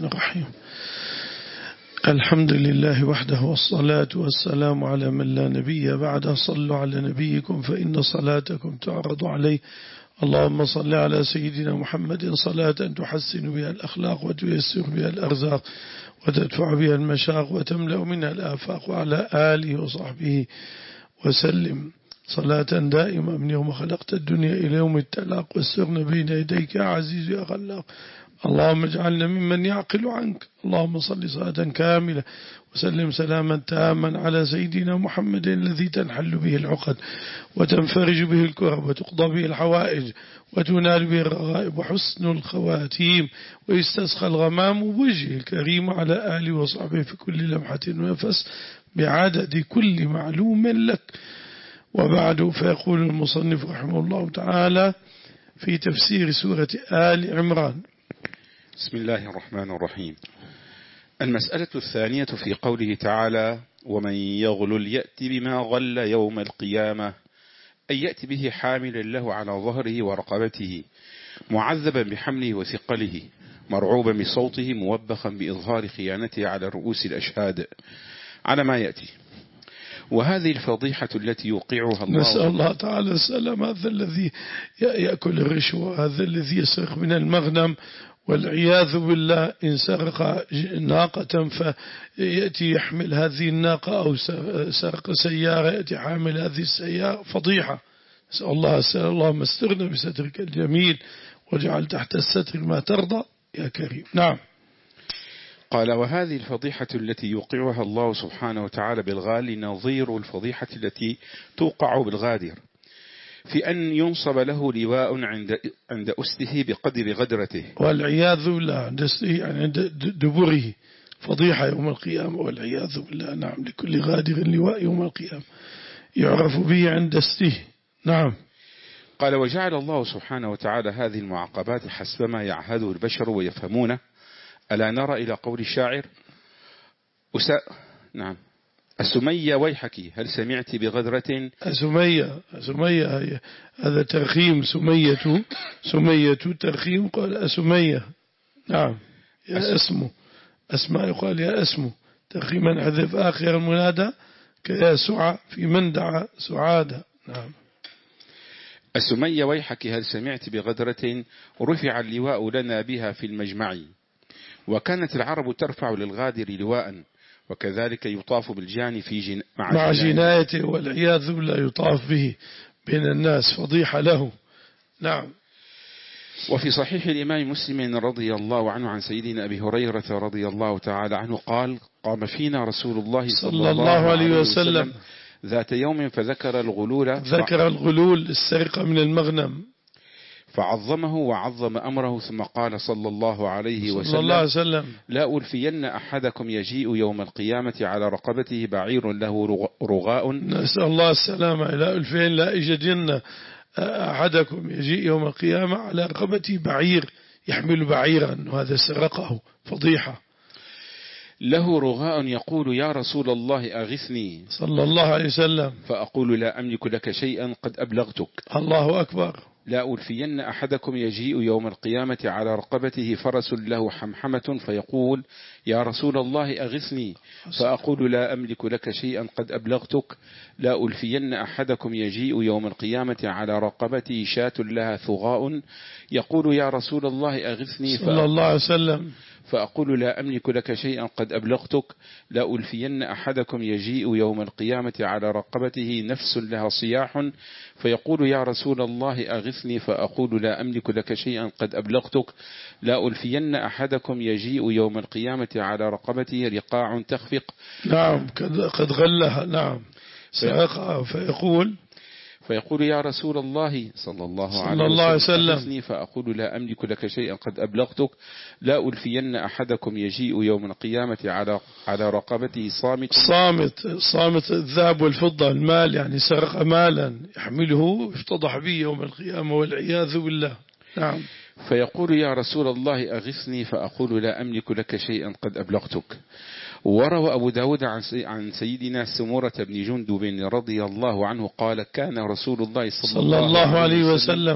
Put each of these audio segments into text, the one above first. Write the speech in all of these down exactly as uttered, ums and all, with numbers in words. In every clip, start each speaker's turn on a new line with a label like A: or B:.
A: الرحيم. الحمد لله وحده والصلاة والسلام على من لا نبي بعده. صلوا على نبيكم فإن صلاتكم تعرض عليه. اللهم صل على سيدنا محمد صلاة تحسن بها الأخلاق وتيسر بها الأرزاق وتدفع بها المشاق وتملأ منها الآفاق، وعلى آله وصحبه وسلم صلاة دائمة من يوم خلقت الدنيا إلى يوم التلاق، والسرنا بين يديك يا عزيز يا خلاق. اللهم اجعلنا ممن يعقل عنك. اللهم صل صلاة كاملة وسلم سلاما تاما على سيدنا محمد الذي تنحل به العقد وتنفرج به الكرب وتقضى به الحوائج وتنال به الرغائب وحسن الخواتيم ويستسقى الغمام بوجهه الكريم على آله وصحبه في كل لمحة ونفس بعدد كل معلوم لك. وبعد، فيقول المصنف رحمه الله تعالى في تفسير سورة آل عمران:
B: بسم الله الرحمن الرحيم. المسألة الثانية في قوله تعالى: ومن يغلل يأتي بما غل يوم القيامة، أي يأتي به حاملا له على ظهره ورقبته، معذبا بحمله وثقله، مرعوبا بصوته، موبخا بإظهار خيانته على رؤوس الأشهاد، على ما يأتي. وهذه الفضيحة التي يوقعها الله،
A: نسأل الله تعالى السلام. هذا الذي يأكل الرشوة، هذا الذي يسرق من المغنم، والعياذ بالله إن سرق ناقة فيأتي يحمل هذه الناقة، أو سرق سيارة يأتي حامل هذه السيارة، فضيحة. نسأل الله السلام. اللهم استرنا بسترك الجميل واجعل تحت الستر ما ترضى يا كريم. نعم.
B: قال: وهذه الفضيحة التي يوقعها الله سبحانه وتعالى بالغال نظير الفضيحة التي توقع بالغادر، في أن ينصب له لواء عند عند أسته بقدر غدرته،
A: والعياذ بالله عند أسته يعني عند دبره، فضيحة يوم القيامة والعياذ بالله. نعم، لكل غادر لواء يوم القيامة يعرف به عند أسته. نعم.
B: قال: وجعل الله سبحانه وتعالى هذه المعاقبات حسب ما يعهده البشر ويفهمونه. ألا نرى إلى قول الشاعر: أساء نعم السمية ويحك هل سمعت بغدرة.
A: سمية سمية هذا ترخيم. سمية سمية ترخيم. قال أسمية. نعم. يا اسمه أسماء يقال يا اسمه ترخيما حذف آخر المنادى كيا سعى في من دعا سعادة. نعم.
B: السمية ويحك هل سمعت بغدرة، رفع اللواء لنا بها في المجمع، وكانت العرب ترفع للغادر لواء، وكذلك يطاف بالجاني في جن... مع,
A: مع جنايته والعياذ بالله، يطاف به بين الناس، فضيحة له. نعم.
B: وفي صحيح الإمام مسلم رضي الله عنه عن سيدنا أبي هريرة رضي الله تعالى عنه قال: قام فينا رسول الله صلى, صلى الله عليه وسلم ذات يوم فذكر الغلول
A: ذكر الغلول السرقة من المغنم،
B: فعظمه وعظم أمره، ثم قال صلى الله عليه وسلم,
A: صلى الله عليه وسلم:
B: لا ألفين أحدكم يجيء يوم القيامة على رقبته بعير له رغاء.
A: نسأل الله السلامة. لا ألفين لا يجدن أحدكم يجيء يوم القيامة على رقبته بعير، يحمل بعيرا، وهذا سرقه، فضيحة.
B: له رغاء يقول: يا رسول الله أغثني،
A: صلى الله عليه وسلم،
B: فأقول: لا أملك لك شيئا قد أبلغتك.
A: الله أكبر.
B: لا ألفين أحدكم يجيء يوم القيامة على رقبته فرس له حمحمة فيقول: يا رسول الله أغثني، فأقول: لا أملك لك شيئا قد أبلغتك. لا ألفين أحدكم يجيء يوم القيامة على رقبته شاة لها ثغاء يقول: يا رسول الله أغثني،
A: صلى الله عليه وسلم،
B: فأقول: لا أملك لك شيئا قد أبلغتك. لا ألفين أحدكم يجيء يوم القيامة على رقبته نفس لها صياح فيقول: يا رسول الله أغثني، فأقول: لا أملك لك شيئا قد أبلغتك. لا ألفين أحدكم يجيء يوم القيامة على رقبته رقاع تخفق.
A: نعم، قد غلها. نعم. سرقها فيقول
B: فيقول: يا رسول الله صلى الله
A: صلى الله عليه وسلم،
B: فأقول: لا أملك لك شيئا قد أبلغتك. لا ألفين أحدكم يجيء يوم القيامة على على رقبته صامت
A: صامت صامت الذهب والفضة، المال، يعني سرق مالا يحمله افتضح به يوم القيامة والعياذ بالله. نعم.
B: فيقول: يا رسول الله أغثني، فأقول: لا أملك لك شيئا قد أبلغتك. وروى أبو داود عن سيدنا سمورة بن جندب رضي الله عنه قال: كان رسول الله صلى,
A: صلى الله عليه وسلم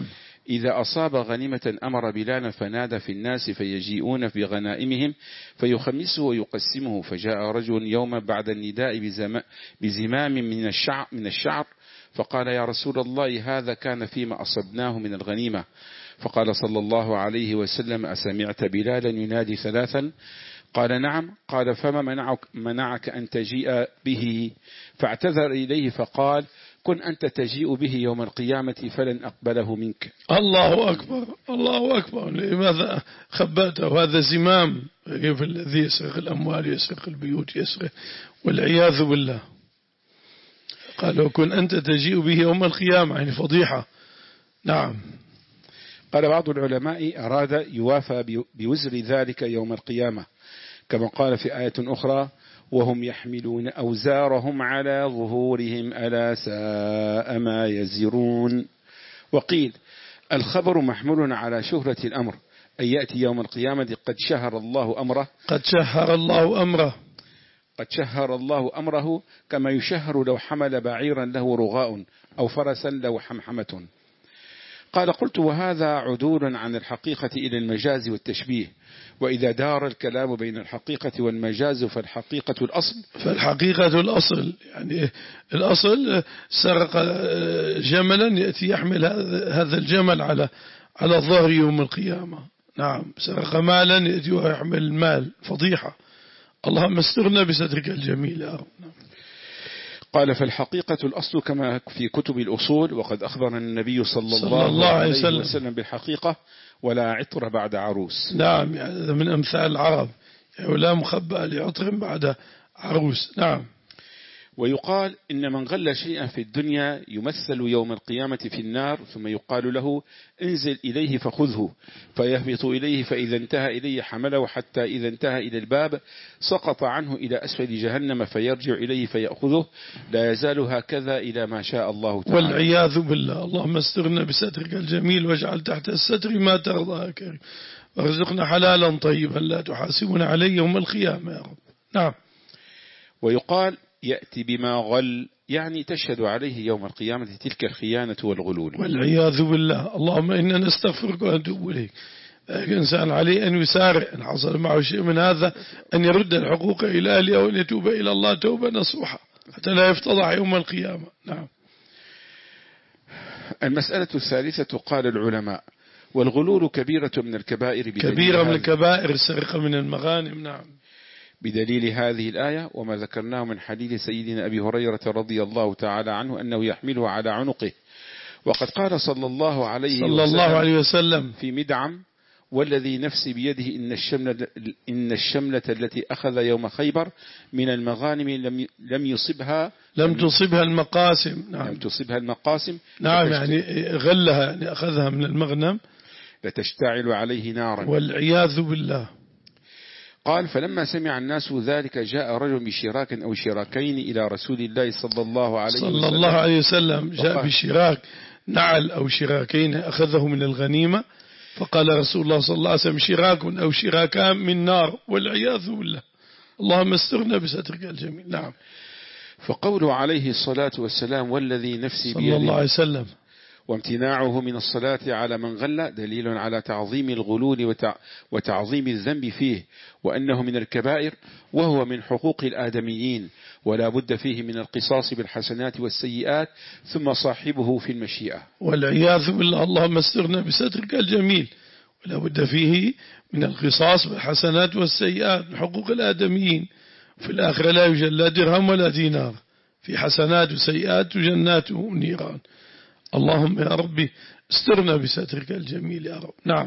B: إذا أصاب غنيمة أمر بلالا فنادى في الناس فيجيئون بغنائمهم فيخمسه ويقسمه. فجاء رجل يوما بعد النداء بزمام من الشعر, من الشعر فقال يا رسول الله هذا كان فيما أصبناه من الغنيمة. فقال صلى الله عليه وسلم أسمعت بلالا ينادي ثلاثا؟ قال نعم. قال فما منعك, منعك أن تجيء به؟ فاعتذر إليه فقال كن أنت تجيء به يوم القيامة فلن أقبله منك.
A: الله أكبر الله أكبر. لماذا خبأته؟ هذا زمام كيف الذي يسرق الأموال يسرق البيوت يسرق والعياذ بالله. قال كن أنت تجيء به يوم القيامة يعني فضيحة. نعم.
B: قال بعض العلماء أراد يوافى بوزر ذلك يوم القيامة كما قال في آية أخرى وهم يحملون أوزارهم على ظهورهم ألا ساء ما يزرون. وقيل الخبر محمول على شهرة الأمر أن يأتي يوم القيامة قد شهر الله أمره
A: قد شهر الله أمره
B: قد شهر الله أمره كما يشهر لو حمل بعيرا له رغاء أو فرسا له حمحمة. قال قلت وهذا عدول عن الحقيقة إلى المجاز والتشبيه. وإذا دار الكلام بين الحقيقة والمجاز فالحقيقة الأصل
A: فالحقيقة الأصل يعني الأصل سرق جملا يأتي يحمل هذا الجمل على على ظهر يوم القيامة. نعم. سرق مالا يأتي ويحمل المال فضيحة. اللهم استرنا بسترك الجميل يا رب.
B: قال فالحقيقة الأصل كما في كتب الأصول وقد أخبر النبي صلى, صلى الله, الله عليه وسلم, وسلم بالحقيقة ولا عطر بعد عروس.
A: نعم يعني هذا من أمثال العرب يعني ولا مخبأ لعطر بعد عروس. نعم.
B: ويقال إن من غل شيئا في الدنيا يمثل يوم القيامة في النار ثم يقال له انزل إليه فخذه فيهبط إليه فإذا انتهى إليه حمله حتى إذا انتهى إلى الباب سقط عنه إلى أسفل جهنم فيرجع إليه فيأخذه لا يزال هكذا إلى ما شاء الله تعالى.
A: والعياذ بالله. اللهم استرنا بسترك الجميل واجعل تحت الستر ما ترضى يا كريم وارزقنا حلالا طيبا لا تحاسبنا عليه يوم القيامة يا رب. نعم.
B: ويقال يأتي بما غل يعني تشهد عليه يوم القيامة تلك الخيانة والغلول.
A: والعياذ بالله. اللهم إنا نستغفرك ونتوب إليك. الإنسان عليه أن يسارع إن حصل معه شيء من هذا أن يرد الحقوق إلى أهلها وأن يتوب إلى الله توبة نصوحة حتى لا يفتضح يوم القيامة. نعم.
B: المسألة الثالثة قال العلماء والغلول كبيرة من الكبائر
A: كبيرة من الكبائر السرقة من المغانم. نعم.
B: بدليل هذه الآية وما ذكرناه من حديث سيدنا أبي هريرة رضي الله تعالى عنه أنه يحمله على عنقه. وقد قال صلى الله عليه
A: صلى
B: وسلم,
A: الله عليه وسلم
B: في مدعم والذي نفسي بيده إن الشملة, إن الشملة التي أخذ يوم خيبر من المغانم لم لم يصبها
A: لم تصبها المقاسم.
B: نعم. لم تصبها المقاسم.
A: نعم يعني غلها يعني أخذها من المغنم
B: لتشتعل عليه نارا.
A: والعياذ بالله.
B: قال فلما سمع الناس ذلك جاء رجل بشراك أو شراكين إلى رسول الله صلى الله عليه وسلم
A: صلى الله عليه وسلم جاء بشراك نعل أو شراكين أخذه من الغنيمة فقال رسول الله صلى الله عليه وسلم شراك أو شراكان من نار والعياذ بالله. اللهم استرنا بسترك الجميل. نعم.
B: فقوله عليه الصلاة والسلام والذي نفسي
A: صلى الله عليه وسلم
B: وامتناعه من الصلاة على من غل دليل على تعظيم الغلول وتعظيم الذنب فيه وأنه من الكبائر وهو من حقوق الآدميين ولا بد فيه من القصاص بالحسنات والسيئات ثم صاحبه في المشيئة.
A: والعياذ بالله. اللهم استرنا بسترك الجميل. ولا بد فيه من القصاص بالحسنات والسيئات من حقوق الآدميين. في الآخرة لا يوجد لا درهم ولا دينار في حسنات وسيئات وجنات ونيران. اللهم يا ربي استرنا بسترك الجميل يا رب. نعم.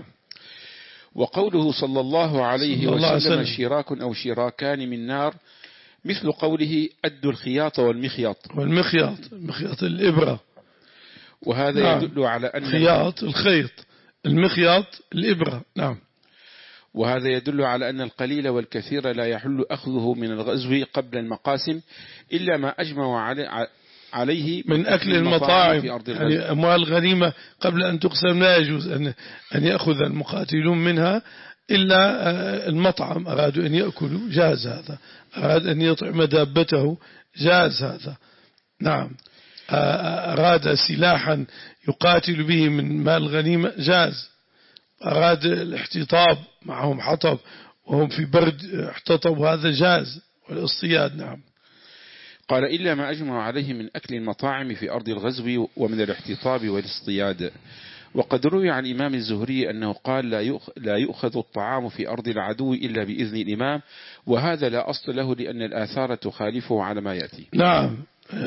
B: وقوله صلى الله عليه
A: صلى الله
B: وسلم
A: عليه
B: شراك أو شراكان من نار مثل قوله أدوا الخياط والمخيط.
A: والمخيط مخيط الإبرة.
B: وهذا نعم. يدل على أن
A: خياط الخيط المخيط الإبرة. نعم.
B: وهذا يدل على أن القليل والكثير لا يحل أخذه من الغزو قبل المقاسم إلا ما أجمع عليه عليه
A: من أكل المطاعم يعني أموال غنيمة قبل أن تقسم لا يجوز أن أن يأخذ المقاتلون منها إلا المطعم أرادوا أن يأكلوا جاز هذا أراد أن يطعم دابته جاز هذا. نعم. أراد سلاحا يقاتل به من مال غنيمة جاز. أراد الاحتطاب، معهم حطب وهم في برد احتطبوا، هذا جاز. والاصطياد نعم.
B: قال إلا ما أجمع عليه من أكل المطاعم في أرض الغزو ومن الاحتطاب والاصطياد. وقد روي عن الإمام الزهري أنه قال لا يؤخذ الطعام في أرض العدو إلا بإذن الإمام، وهذا لا أصل له لأن الآثار تخالفه على ما يأتي.
A: نعم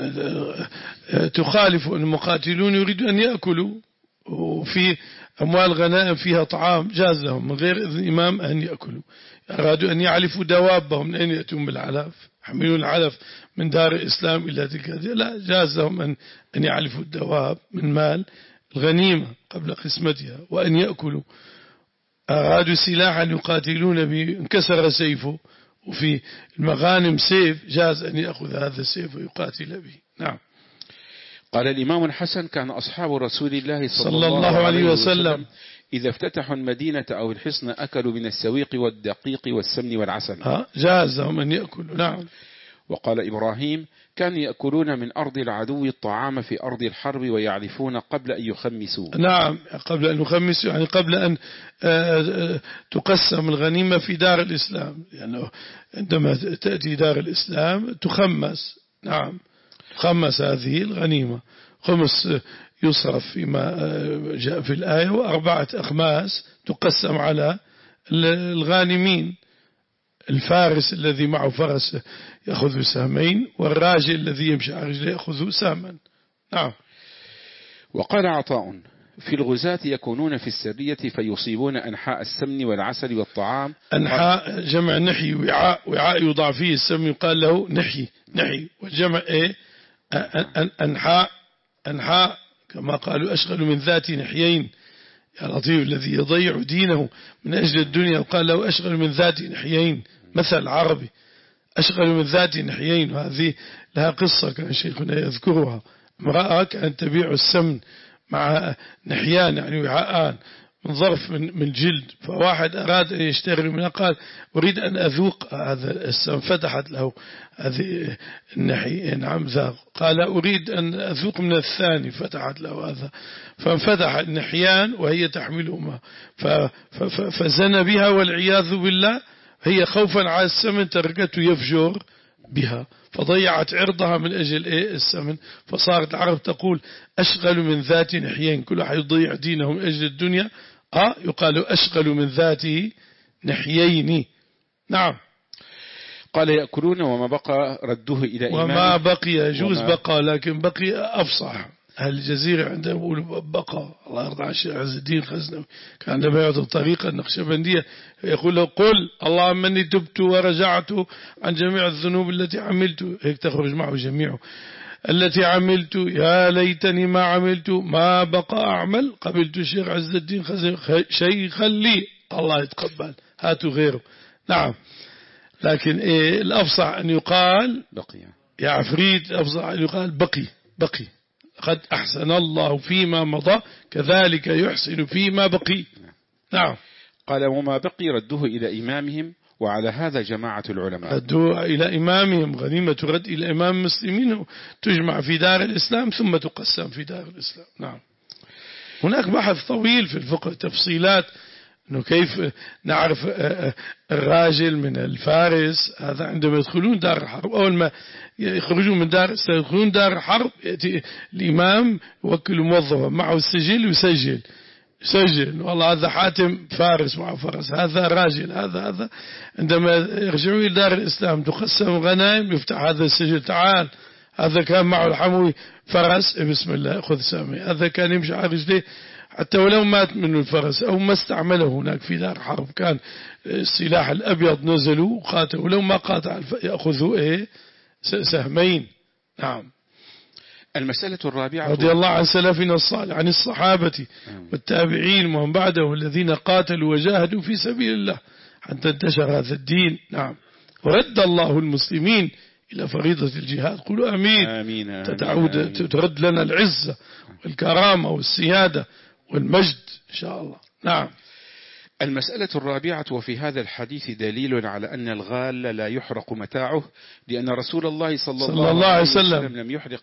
A: تخالف. المقاتلون يريدون أن يأكلوا وفي أموال غنائم فيها طعام جاز لهم من غير إذن الإمام أن يأكلوا. أرادوا أن يعلفوا دوابهم، من أين يأتون بالعلف؟ يحملون العلف من دار الإسلام إلى تلك، لا جاز لهم أن أن يعلفوا الدواب من مال الغنيمة قبل قسمتها وأن يأكلوا. أرادوا سلاحا يقاتلون به، انكسر سيفه وفي المغانم سيف، جاز أن يأخذ هذا السيف ويقاتل به. نعم.
B: قال الإمام الحسن كان أصحاب رسول الله صلى,
A: صلى الله عليه وسلم
B: إذا افتتحوا المدينة أو الحصن أكلوا من السويق والدقيق والسمن والعسل.
A: ها جاز لهم أن يأكلوا. نعم.
B: وقال إبراهيم كانوا يأكلون من أرض العدو الطعام في أرض الحرب ويعرفون قبل أن يخمسوا.
A: نعم قبل أن يخمسوا يعني قبل أن تقسم الغنيمة في دار الإسلام، يعني عندما تأتي دار الإسلام تخمس. نعم تخمس هذه الغنيمة، خمس يصرف فيما جاء في الآية، وأربعة أخماس تقسم على الغانمين. الفارس الذي معه فرس يأخذ سهمين، والراجل الذي يمشي على رجله يأخذ سهما. نعم.
B: وقال عطاء في الغزاة يكونون في السرية فيصيبون أنحاء السمن والعسل والطعام.
A: أنحاء جمع نحي، وعاء وعاء يوضع فيه السمن يقال له نحي نحي، والجمع إيه أنحاء أنحاء كما قالوا أشغل من ذات نحيين. يا لطيف الذي يضيع دينه من أجل الدنيا وقال له أشغل من ذات نحيين، مثل عربي أشغل من ذات نحيين. وهذه لها قصة كان شيخنا يذكرها. امرأة كانت تبيع السمن مع نحيان يعني وعاءان من ظرف من من جلد، فواحد أراد أن يشتري منها قال أريد أن أذوق هذا السمن، فتحت له هذه النحي نعم ذاق، قال أريد أن أذوق من الثاني، فتحت له هذا، فانفتح النحيان وهي تحملهما فزنى بها والعياذ بالله. هي خوفا على السمن تركته يفجر بها فضيعت عرضها من أجل إيه السمن. فصارت العرب تقول أشغل من ذات نحيين، كل واحد يضيع دينه من أجل الدنيا آه يقال أشغل من ذاته نحيين. نعم.
B: قال يأكلون وما بقى ردوه إلى إمامه.
A: وما بقي يجوز بقى، لكن بقي أفصح. أهل الجزيرة عندهم يقولوا بقى. الله يرضى عن الشيخ عز الدين الخزنوي كان عندما يعطي الطريقة النقشبندية يقول له قل اللهم أني تبت ورجعت عن جميع الذنوب التي عملت، هيك تخرج معه جميعه، التي عملت يا ليتني ما عملت ما بقى أعمل. قبلت الشيخ عز الدين الخزنوي شيخا لي، الله يتقبل، هاتوا غيره. نعم. لكن إيه الأفصح أن يقال بقي يا عفريت، الأفصح أن يقال بقي بقي، قد أحسن الله فيما مضى كذلك يحسن فيما بقي. نعم.
B: قال وما بقي ردوه إلى إمامهم، وعلى هذا جماعة العلماء.
A: ردوه إلى إمامهم، غنيمة ترد إلى إمام المسلمين تجمع في دار الإسلام ثم تقسم في دار الإسلام. نعم. هناك بحث طويل في الفقه تفصيلات أنه كيف نعرف الراجل من الفارس. هذا عندما يدخلون دار الحرب، أول ما يخرجون من دار يدخلون دار الحرب يأتي الإمام يوكل موظفا معه السجل ويسجل يسجل والله هذا حاتم فارس مع فرس، هذا راجل، هذا هذا. عندما يرجعون إلى دار الإسلام تقسم غنائم، يفتح هذا السجل، تعال هذا كان معه الحموي فرس بسم الله خذ سامي، هذا كان يمشي على رجليه حتى ولو مات منه الفرس أو ما استعمله هناك في دار حرب، كان السلاح الأبيض نزلوا وقاتلوا، ولو ما قاتل يأخذوا إيه سهمين. نعم.
B: المسألة الرابعة
A: رضي الله عن سلفنا الصالح عن الصحابة والتابعين ومن بعده الذين قاتلوا وجاهدوا في سبيل الله حتى انتشر هذا الدين. نعم. ورد الله المسلمين إلى فريضة الجهاد. قولوا أمين.
B: آمين.
A: تتعود آمين. ترد لنا العزة والكرامة والسيادة والمجد إن شاء الله. نعم.
B: المسألة الرابعة وفي هذا الحديث دليل على أن الغال لا يحرق متاعه، لأن رسول الله صلى, صلى الله عليه وسلم لم يحرق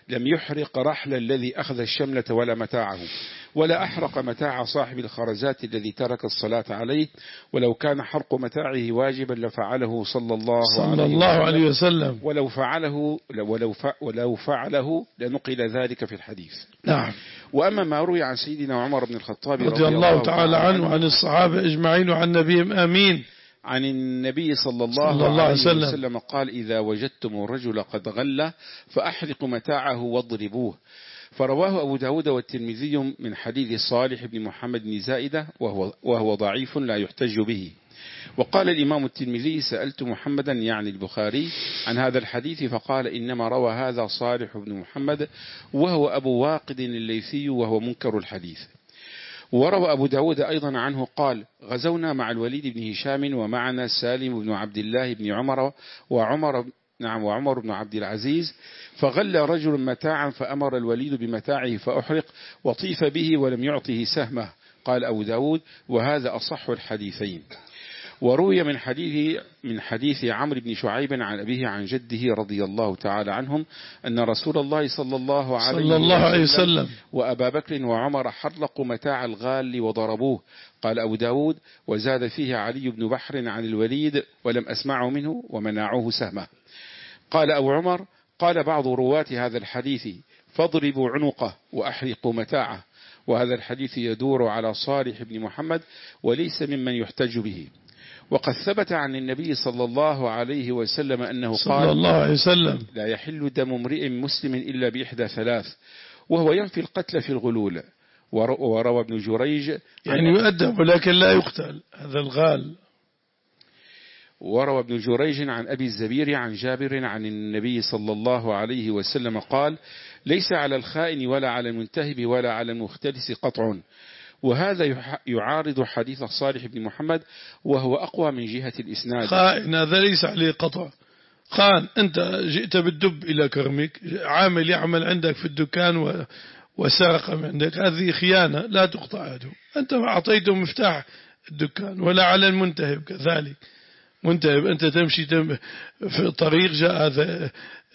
B: لم يحرق رحل الذي أخذ الشملة ولا متاعه، ولا أحرق متاع صاحب الخرزات الذي ترك الصلاة عليه، ولو كان حرق متاعه واجبا لفعله صلى الله,
A: صلى الله عليه وسلم،
B: ولو فعله ولو ولو فعله لنقل ذلك في الحديث.
A: نعم.
B: وأما ما روي عن سيدنا عمر بن الخطاب
A: رضي, رضي الله, الله تعالى عنه وعن الصحابة أجمعين وعن نبيهم آمين،
B: عن النبي صلى الله, صلى الله عليه وسلم, وسلم قال: إذا وجدتم الرجل قد غل فأحرقوا متاعه واضربوه. فرواه أبو داود والترمذي من حديث صالح بن محمد بن زائدة وهو, وهو ضعيف لا يحتج به. وقال الإمام الترمذي: سألت محمدا يعني البخاري عن هذا الحديث فقال: إنما روى هذا صالح بن محمد وهو أبو واقد الليثي وهو منكر الحديث. وروى أبو داود أيضا عنه قال: غزونا مع الوليد بن هشام ومعنا سالم بن عبد الله بن عمر وعمر نعم وعمر بن عبد العزيز، فغل رجل متاعا فأمر الوليد بمتاعه فأحرق وطيف به ولم يعطه سهمه. قال أبو داود: وهذا أصح الحديثين. وروي من حديث من حديث عمرو بن شعيب عن أبيه عن جده رضي الله تعالى عنهم أن رسول الله صلى الله عليه,
A: صلى الله عليه وسلم
B: وأبا بكر وعمر حرقوا متاع الغال وضربوه. قال أبو داود: وزاد فيه علي بن بحر عن الوليد ولم أسمعه منه ومنعوه سهمه. قال أبو عمر: قال بعض رواة هذا الحديث: فاضربوا عنقه وأحرقوا متاعه. وهذا الحديث يدور على صالح بن محمد وليس ممن يحتج به. وقد ثبت عن النبي صلى الله عليه وسلم أنه قال
A: صلى الله عليه وسلم:
B: لا يحل دم امرئ مسلم إلا بإحدى ثلاث، وهو ينفي القتل في الغلول. وروى ابن جريج
A: يعني يؤدب ولكن لا يقتل، هذا الغال.
B: وروى ابن جريج عن أبي الزبير عن جابر عن النبي صلى الله عليه وسلم قال: ليس على الخائن ولا على المنتهب ولا على المختلس قطع. وهذا يعارض حديث صالح بن محمد وهو أقوى من جهة الإسناد.
A: خائن هذا ليس عليه قطع. خان أنت جئت بالدب إلى كرمك، عامل يعمل عندك في الدكان وسرق من عندك، هذه خيانة لا تقطع يده. أنت ما أعطيته مفتاح الدكان. ولا على المنتهب كذلك. منتهب أنت تمشي في طريق، جاء هذا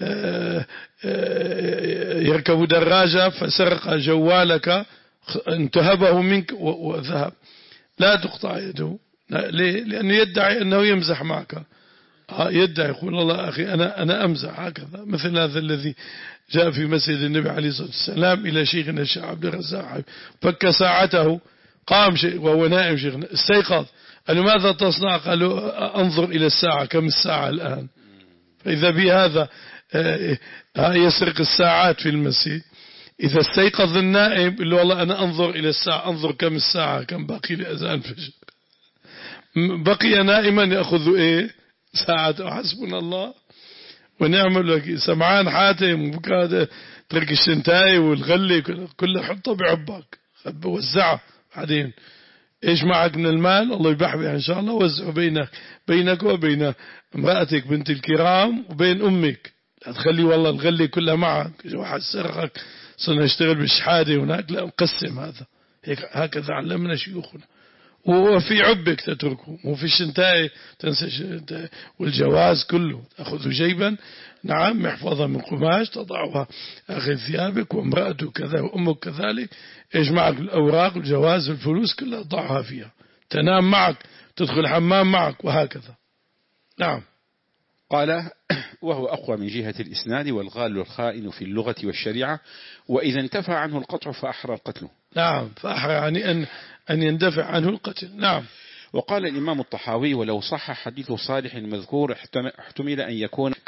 A: يركب دراجة فسرق جوالك، انتهبه منك وذهب، لا تقطع يده. ليه؟ لأنه يدعي أنه يمزح معك، يدعي يقول: الله أخي أنا أنا أمزح هكذا. مثل هذا الذي جاء في مسجد النبي عليه الصلاة والسلام إلى شيخنا الشيخ عبد الرزاق، فك ساعته، قام شيء وهو نائم، شيخنا استيقظ، قال: ماذا تصنع؟ قالوا: أنظر إلى الساعة، كم الساعة الآن؟ فإذا بهذا يسرق الساعات في المسجد. إذا استيقظ النائم يقول له: والله أنا أنظر إلى الساعة، أنظر كم الساعة، كم باقي لأذان فجر. بقي نائما يأخذ إيه ساعة. حسبنا الله ونعم الوكيل. سمعان حاتم وبكاد ترك الشنتاي والغلي كله حطه بعبك وزعه. بعدين إيش معك من المال؟ الله يبحبه إن شاء الله، وزعه بينك بينك وبين امرأتك بنت الكرام وبين أمك. لا تخلي والله الغلي كلها معك، واحد سرقك صرنا نشتغل بالشحادة هناك، لا نقسم. هذا هيك هكذا علمنا شيوخنا. وفي عبك تتركه، وفي الشنتاي تنسى، والجواز كله تأخذ جيبا، نعم، محفظة من قماش تضعها آخر ثيابك، وامرأتك كذا وأمك كذلك. إيش معك؟ الأوراق والجواز والفلوس كلها ضعها فيها، تنام معك، تدخل الحمام معك، وهكذا. نعم.
B: قال: وهو أقوى من جهة الإسناد. والغال الخائن في اللغة والشريعة، وإذا انتفى عنه القطع فأحرى القتل.
A: نعم، فأحرى يعني أن أن يندفع عنه القتل. نعم.
B: وقال الإمام الطحاوي: ولو صح حديث صالح المذكور احتمل أن يكون